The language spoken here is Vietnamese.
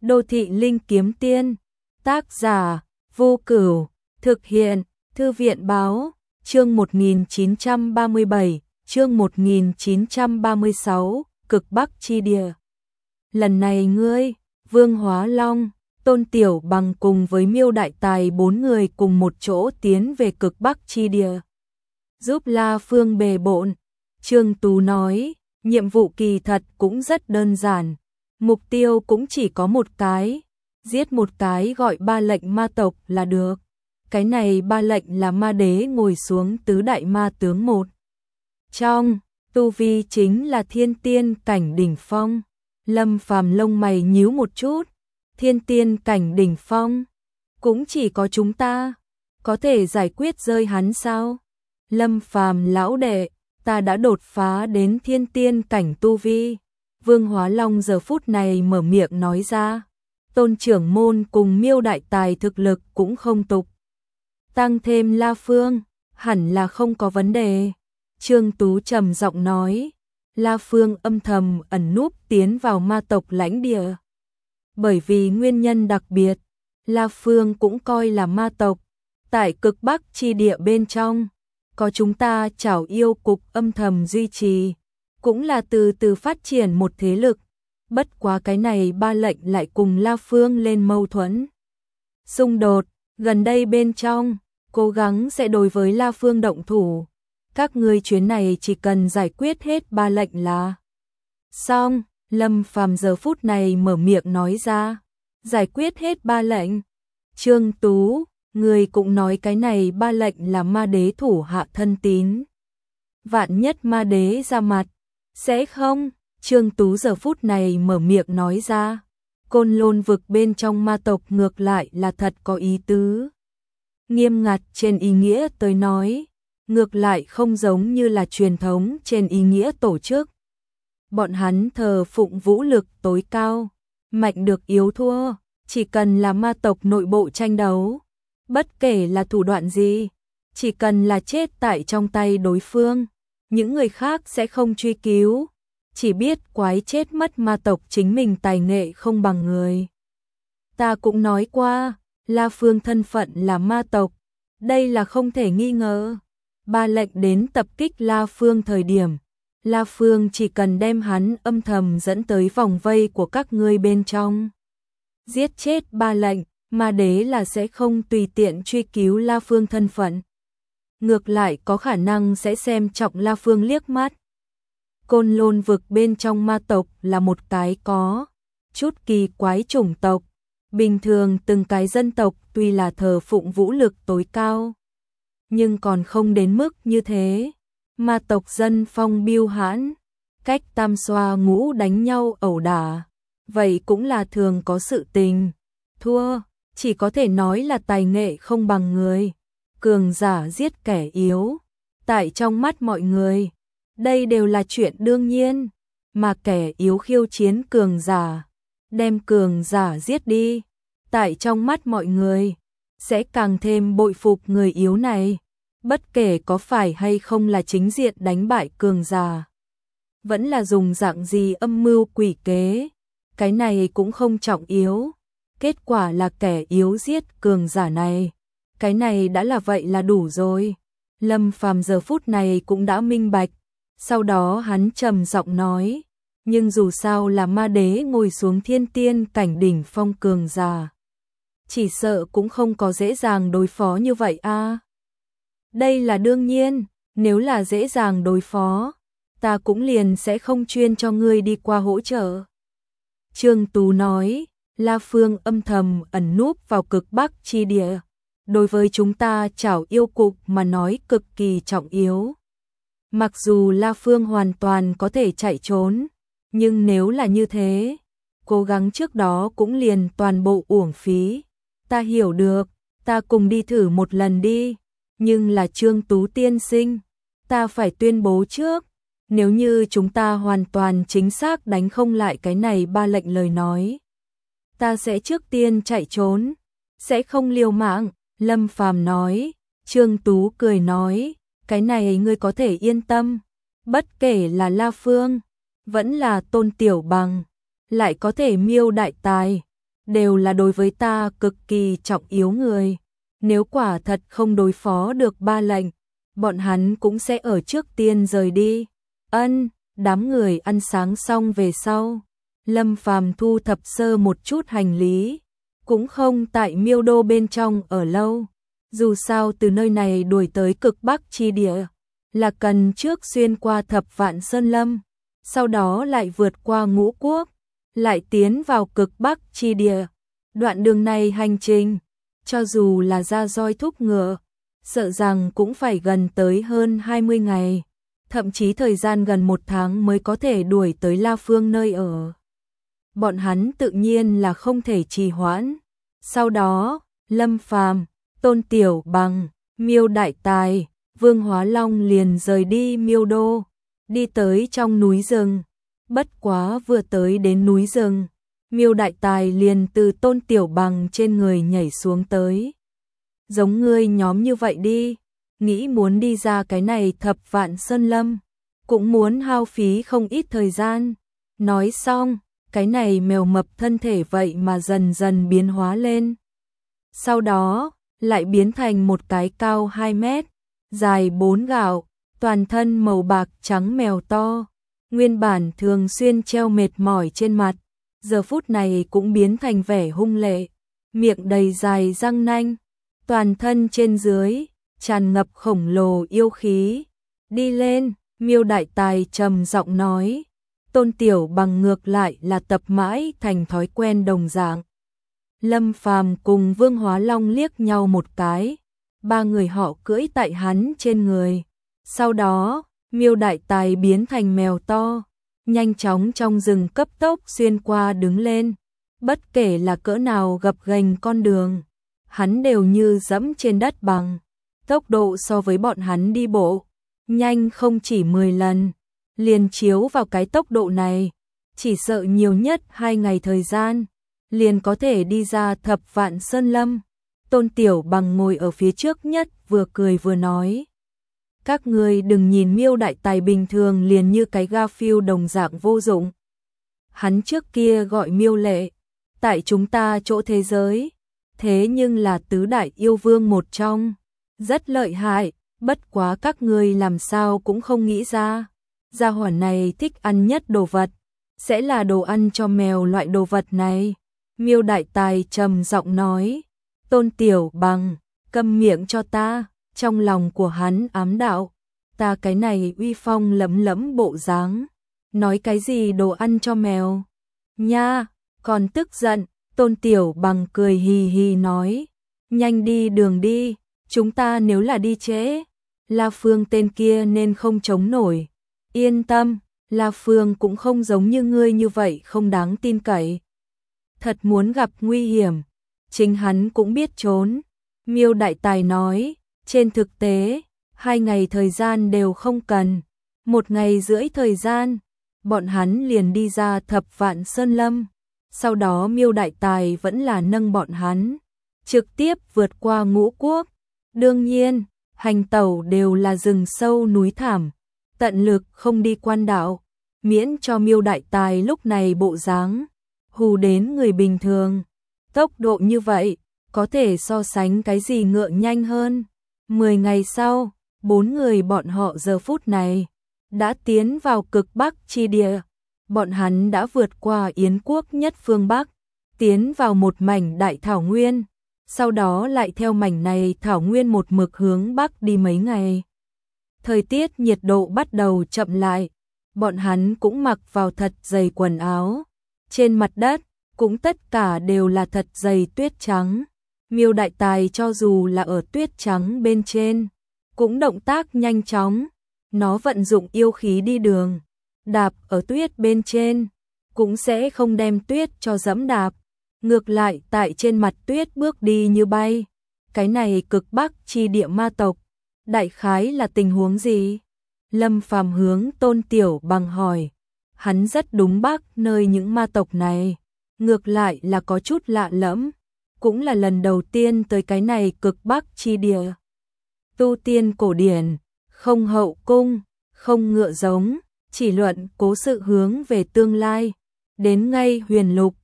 Đô thị linh kiếm tiên, tác giả, Vô Cửu, thực hiện, Thư viện báo, chương 1937, chương 1936, cực Bắc chi địa. Lần này ngươi, Vương Hóa Long, Tôn Tiểu Bằng cùng với Miêu Đại Tài 4 người cùng một chỗ tiến về cực Bắc chi địa. Giúp La Phương bề bộn, Trương Tú nói, nhiệm vụ kỳ thật cũng rất đơn giản. Mục tiêu cũng chỉ có một cái, giết một cái gọi ba lệnh ma tộc là được. Cái này ba lệnh là ma đế ngồi xuống tứ đại ma tướng một. Trong, tu vi chính là thiên tiên cảnh đỉnh phong. Lâm Phàm lông mày nhíu một chút, thiên tiên cảnh đỉnh phong. Cũng chỉ có chúng ta, có thể giải quyết rơi hắn sao? Lâm Phàm lão đệ, ta đã đột phá đến thiên tiên cảnh tu vi. Vương Hóa Long giờ phút này mở miệng nói ra, Tôn trưởng môn cùng Miêu Đại Tài thực lực cũng không tục. Tăng thêm La Phương, hẳn là không có vấn đề. Trương Tú trầm giọng nói, La Phương âm thầm ẩn núp tiến vào ma tộc lãnh địa. Bởi vì nguyên nhân đặc biệt, La Phương cũng coi là ma tộc. Tại cực Bắc chi địa bên trong, có chúng ta Trảo Yêu cục âm thầm duy trì. Cũng là từ từ phát triển một thế lực, bất quá cái này ba lệnh lại cùng La Phương lên mâu thuẫn. Xung đột, gần đây bên trong, cố gắng sẽ đối với La Phương động thủ. Các ngươi chuyến này chỉ cần giải quyết hết ba lệnh là xong. Lâm Phàm giờ phút này mở miệng nói ra, giải quyết hết ba lệnh. Trương Tú, người cũng nói cái này ba lệnh là ma đế thủ hạ thân tín. Vạn nhất ma đế ra mặt, sẽ không? Trương Tú giờ phút này mở miệng nói ra. Côn Lôn vực bên trong ma tộc ngược lại là thật có ý tứ. Nghiêm ngặt trên ý nghĩa tới nói, ngược lại không giống như là truyền thống trên ý nghĩa tổ chức. Bọn hắn thờ phụng vũ lực tối cao, mạnh được yếu thua, chỉ cần là ma tộc nội bộ tranh đấu, bất kể là thủ đoạn gì, chỉ cần là chết tại trong tay đối phương, những người khác sẽ không truy cứu, chỉ biết quái chết mất ma tộc chính mình tài nghệ không bằng người. Ta cũng nói qua, La Phương thân phận là ma tộc, đây là không thể nghi ngờ. Ba lệnh đến tập kích La Phương thời điểm, La Phương chỉ cần đem hắn âm thầm dẫn tới vòng vây của các ngươi bên trong. Giết chết ba lệnh, ma đế là sẽ không tùy tiện truy cứu La Phương thân phận. Ngược lại có khả năng sẽ xem trọng La Phương liếc mắt. Côn Lôn vực bên trong ma tộc là một cái có chút kỳ quái chủng tộc. Bình thường từng cái dân tộc tuy là thờ phụng vũ lực tối cao, nhưng còn không đến mức như thế. Ma tộc dân phong biêu hãn, cách tam xoa ngũ đánh nhau ẩu đả, vậy cũng là thường có sự tình. Thua, chỉ có thể nói là tài nghệ không bằng người. Cường giả giết kẻ yếu, tại trong mắt mọi người, đây đều là chuyện đương nhiên, mà kẻ yếu khiêu chiến cường giả, đem cường giả giết đi, tại trong mắt mọi người, sẽ càng thêm bội phục người yếu này, bất kể có phải hay không là chính diện đánh bại cường giả, vẫn là dùng dạng gì âm mưu quỷ kế, cái này cũng không trọng yếu, kết quả là kẻ yếu giết cường giả này. Cái này đã là vậy là đủ rồi. Lâm Phàm giờ phút này cũng đã minh bạch. Sau đó hắn trầm giọng nói, nhưng dù sao là ma đế ngồi xuống thiên tiên cảnh đỉnh phong cường giả, chỉ sợ cũng không có dễ dàng đối phó như vậy a. Đây là đương nhiên, nếu là dễ dàng đối phó, ta cũng liền sẽ không chuyên cho ngươi đi qua hỗ trợ. Trương Tú nói, La Phương âm thầm ẩn núp vào cực Bắc chi địa. Đối với chúng ta Trảo Yêu cục mà nói cực kỳ trọng yếu. Mặc dù La Phương hoàn toàn có thể chạy trốn, nhưng nếu là như thế, cố gắng trước đó cũng liền toàn bộ uổng phí. Ta hiểu được, ta cùng đi thử một lần đi, nhưng là Trương Tú tiên sinh, ta phải tuyên bố trước, nếu như chúng ta hoàn toàn chính xác đánh không lại cái này ba lệnh lời nói, ta sẽ trước tiên chạy trốn, sẽ không liều mạng. Lâm Phàm nói. Trương Tú cười nói, cái này ngươi có thể yên tâm, bất kể là La Phương, vẫn là Tôn Tiểu Bằng, lại có thể Miêu Đại Tài, đều là đối với ta cực kỳ trọng yếu người. Nếu quả thật không đối phó được ba lệnh, bọn hắn cũng sẽ ở trước tiên rời đi. Ân, đám người ăn sáng xong về sau, Lâm Phàm thu thập sơ một chút hành lý, cũng không tại Miêu Đô bên trong ở lâu. Dù sao từ nơi này đuổi tới cực Bắc chi địa, là cần trước xuyên qua Thập Vạn Sơn Lâm, sau đó lại vượt qua Ngũ Quốc, lại tiến vào cực Bắc chi địa. Đoạn đường này hành trình, cho dù là ra roi thúc ngựa, sợ rằng cũng phải gần tới hơn 20 ngày, thậm chí thời gian gần 1 tháng mới có thể đuổi tới La Phương nơi ở. Bọn hắn tự nhiên là không thể trì hoãn. Sau đó, Lâm Phàm, Tôn Tiểu Bằng, Miêu Đại Tài, Vương Hóa Long liền rời đi Miêu Đô, đi tới trong núi rừng. Bất quá vừa tới đến núi rừng, Miêu Đại Tài liền từ Tôn Tiểu Bằng trên người nhảy xuống tới. Giống ngươi nhóm như vậy đi, nghĩ muốn đi ra cái này Thập Vạn Sơn Lâm, cũng muốn hao phí không ít thời gian. Nói xong, cái này mèo mập thân thể vậy mà dần dần biến hóa lên. Sau đó, lại biến thành một cái cao 2 mét, dài 4 gạo, toàn thân màu bạc trắng mèo to. Nguyên bản thường xuyên treo mệt mỏi trên mặt, giờ phút này cũng biến thành vẻ hung lệ, miệng đầy dài răng nanh, toàn thân trên dưới tràn ngập khổng lồ yêu khí. Đi lên, Miêu Đại Tài trầm giọng nói. Tôn Tiểu Bằng ngược lại là tập mãi thành thói quen đồng dạng. Lâm Phàm cùng Vương Hóa Long liếc nhau một cái, ba người họ cưỡi tại hắn trên người. Sau đó, Miêu Đại Tài biến thành mèo to, nhanh chóng trong rừng cấp tốc xuyên qua đứng lên. Bất kể là cỡ nào gập ghềnh con đường, hắn đều như dẫm trên đất bằng. Tốc độ so với bọn hắn đi bộ, nhanh không chỉ 10 lần. Liền chiếu vào cái tốc độ này, chỉ sợ nhiều nhất 2 ngày thời gian, liền có thể đi ra Thập Vạn Sơn Lâm. Tôn Tiểu Bằng ngồi ở phía trước nhất vừa cười vừa nói. Các ngươi đừng nhìn Miêu Đại Tài bình thường liền như cái ga phiêu đồng dạng vô dụng. Hắn trước kia gọi Miêu Lệ, tại chúng ta chỗ thế giới, thế nhưng là tứ đại yêu vương một trong, rất lợi hại, bất quá các ngươi làm sao cũng không nghĩ ra. Gia hỏa này thích ăn nhất đồ vật, sẽ là đồ ăn cho mèo loại đồ vật này. Miêu Đại Tài trầm giọng nói. Tôn Tiểu Bằng, câm miệng cho ta. Trong lòng của hắn ám đạo, ta cái này uy phong lẫm lẫm bộ dáng, nói cái gì đồ ăn cho mèo nha, còn tức giận. Tôn Tiểu Bằng cười hì hì nói, nhanh đi đường đi, chúng ta nếu là đi trễ, La Phương tên kia nên không chống nổi. Yên tâm, La Phương cũng không giống như ngươi như vậy không đáng tin cậy. Thật muốn gặp nguy hiểm, chính hắn cũng biết trốn. Miêu Đại Tài nói, trên thực tế, 2 ngày thời gian đều không cần. 1 ngày rưỡi thời gian, bọn hắn liền đi ra Thập Vạn Sơn Lâm. Sau đó Miêu Đại Tài vẫn là nâng bọn hắn, trực tiếp vượt qua Ngũ Quốc. Đương nhiên, hành tẩu đều là rừng sâu núi thảm, tận lực không đi quan đạo, miễn cho Miêu Đại Tài lúc này bộ dáng hù đến người bình thường. Tốc độ như vậy, có thể so sánh cái gì ngựa nhanh hơn. 10 ngày sau, 4 người bọn họ giờ phút này đã tiến vào cực Bắc chi địa. Bọn hắn đã vượt qua Yến quốc nhất phương Bắc, tiến vào một mảnh đại thảo nguyên, sau đó lại theo mảnh này thảo nguyên một mực hướng Bắc đi mấy ngày. Thời tiết nhiệt độ bắt đầu chậm lại, bọn hắn cũng mặc vào thật dày quần áo. Trên mặt đất, cũng tất cả đều là thật dày tuyết trắng. Miêu Đại Tài cho dù là ở tuyết trắng bên trên, cũng động tác nhanh chóng. Nó vận dụng yêu khí đi đường, đạp ở tuyết bên trên, cũng sẽ không đem tuyết cho dẫm đạp. Ngược lại tại trên mặt tuyết bước đi như bay. Cái này cực Bắc chi địa ma tộc, đại khái là tình huống gì? Lâm Phàm hướng Tôn Tiểu Bằng hỏi. Hắn rất đúng Bắc nơi những ma tộc này, ngược lại là có chút lạ lẫm, cũng là lần đầu tiên tới cái này cực Bắc chi địa. Tu tiên cổ điển, không hậu cung, không ngựa giống, chỉ luận cố sự hướng về tương lai, đến ngay huyền lục,